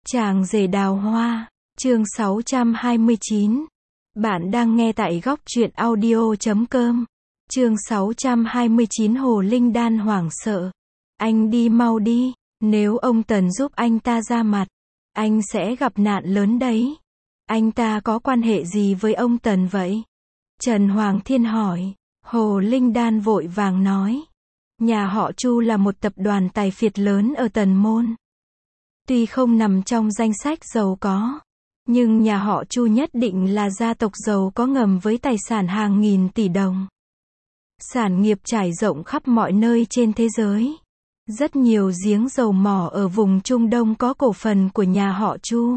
Chàng rể đào hoa, chương 629. Bạn đang nghe tại góc truyện audio.com. Chương 629 Hồ Linh Đan hoảng sợ. Anh đi mau đi, nếu ông Tần giúp anh ta ra mặt, anh sẽ gặp nạn lớn đấy. Anh ta có quan hệ gì với ông Tần vậy? Trần Hoàng Thiên hỏi. Hồ Linh Đan vội vàng nói. Nhà họ Chu là một tập đoàn tài phiệt lớn ở Tần Môn. Tuy không nằm trong danh sách giàu có, nhưng nhà họ Chu nhất định là gia tộc giàu có ngầm với tài sản hàng nghìn tỷ đồng. Sản nghiệp trải rộng khắp mọi nơi trên thế giới. Rất nhiều giếng dầu mỏ ở vùng Trung Đông có cổ phần của nhà họ Chu.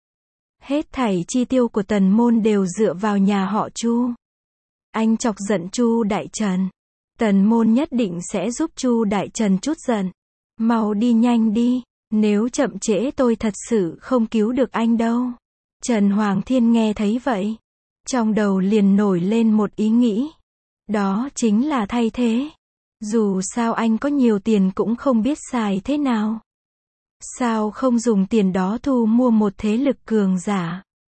Hết thảy chi tiêu của Tần Môn đều dựa vào nhà họ Chu. Anh chọc giận Chu Đại Trần. Tần Môn nhất định sẽ giúp Chu Đại Trần trút giận. Mau đi nhanh đi, nếu chậm trễ tôi thật sự không cứu được anh đâu. Trần Hoàng Thiên nghe thấy vậy, trong đầu liền nổi lên một ý nghĩ. Đó chính là thay thế. Dù sao anh có nhiều tiền cũng không biết xài thế nào. Sao không dùng tiền đó thu mua một thế lực cường giả?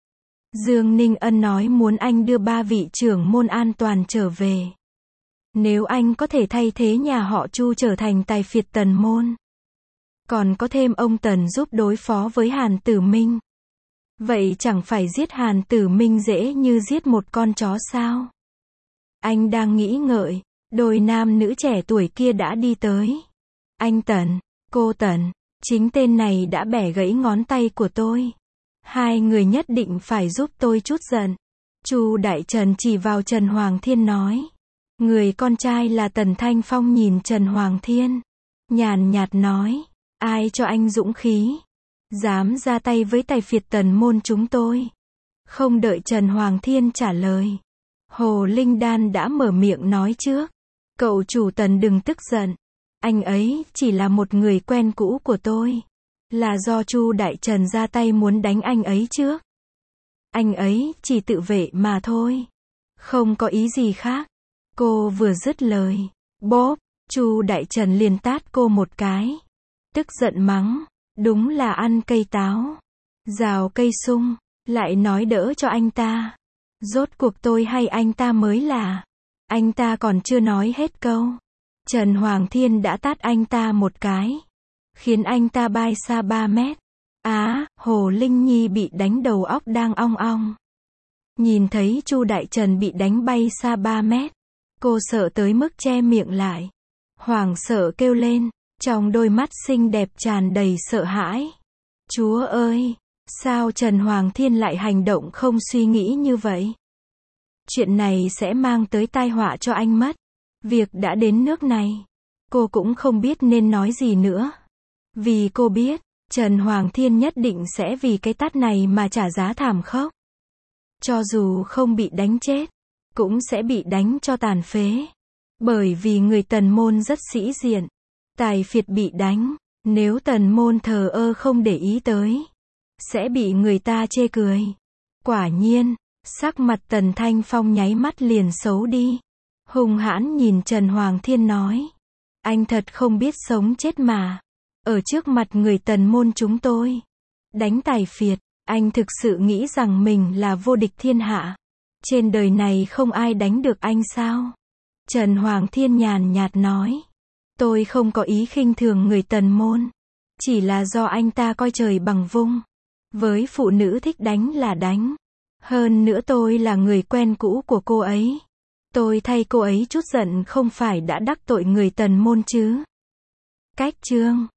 Dương Ninh Ân nói muốn anh đưa 3 vị trưởng môn an toàn trở về. Nếu anh có thể thay thế nhà họ Chu trở thành tài phiệt Tần Môn, còn có thêm ông Tần giúp đối phó với Hàn Tử Minh, vậy chẳng phải giết Hàn Tử Minh dễ như giết một con chó sao? Anh đang nghĩ ngợi, đôi nam nữ trẻ tuổi kia đã đi tới. Anh Tần, cô Tần, chính tên này đã bẻ gãy ngón tay của tôi. Hai người nhất định phải giúp tôi trút giận. Chu Đại Trần chỉ vào Trần Hoàng Thiên nói. Người con trai là Tần Thanh Phong nhìn Trần Hoàng Thiên, nhàn nhạt nói, ai cho anh dũng khí, dám ra tay với tài phiệt Tần Môn chúng tôi? Không đợi Trần Hoàng Thiên trả lời, Hồ Linh Đan đã mở miệng nói trước. Cậu chủ Tần đừng tức giận, anh ấy chỉ là một người quen cũ của tôi. Là do Chu Đại Trần ra tay muốn đánh anh ấy trước. Anh ấy chỉ tự vệ mà thôi, không có ý gì khác. Cô vừa dứt lời, bóp, Chu Đại Trần liền tát cô một cái. Tức giận mắng, đúng là ăn cây táo, rào cây sung, lại nói đỡ cho anh ta. Rốt cuộc tôi hay anh ta mới là. Anh ta còn chưa nói hết câu, Trần Hoàng Thiên đã tát anh ta một cái, khiến anh ta bay xa 3 mét. Hồ Linh Nhi bị đánh đầu óc đang ong ong. Nhìn thấy Chu Đại Trần bị đánh bay xa 3 mét, cô sợ tới mức che miệng lại, hoảng sợ kêu lên, trong đôi mắt xinh đẹp tràn đầy sợ hãi. Chúa ơi, sao Trần Hoàng Thiên lại hành động không suy nghĩ như vậy? Chuyện này sẽ mang tới tai họa cho anh mất. Việc đã đến nước này, cô cũng không biết nên nói gì nữa. Vì cô biết, Trần Hoàng Thiên nhất định sẽ vì cái tát này mà trả giá thảm khốc. Cho dù không bị đánh chết, cũng sẽ bị đánh cho tàn phế. Bởi vì người Tần Môn rất sĩ diện. Tài phiệt bị đánh, nếu Tần Môn thờ ơ không để ý tới, sẽ bị người ta chê cười. Quả nhiên, sắc mặt Tần Thanh Phong nháy mắt liền xấu đi. Hung hãn nhìn Trần Hoàng Thiên nói. Anh thật không biết sống chết mà. Ở trước mặt người Tần Môn chúng tôi, đánh tài phiệt, anh thực sự nghĩ rằng mình là vô địch thiên hạ. Trên đời này không ai đánh được anh sao? Trần Hoàng Thiên nhàn nhạt nói. Tôi không có ý khinh thường người Tần Môn. Chỉ là do anh ta coi trời bằng vung. Với phụ nữ thích đánh là đánh. Hơn nữa tôi là người quen cũ của cô ấy. Tôi thay cô ấy trút giận không phải đã đắc tội người Tần Môn chứ? Cách chương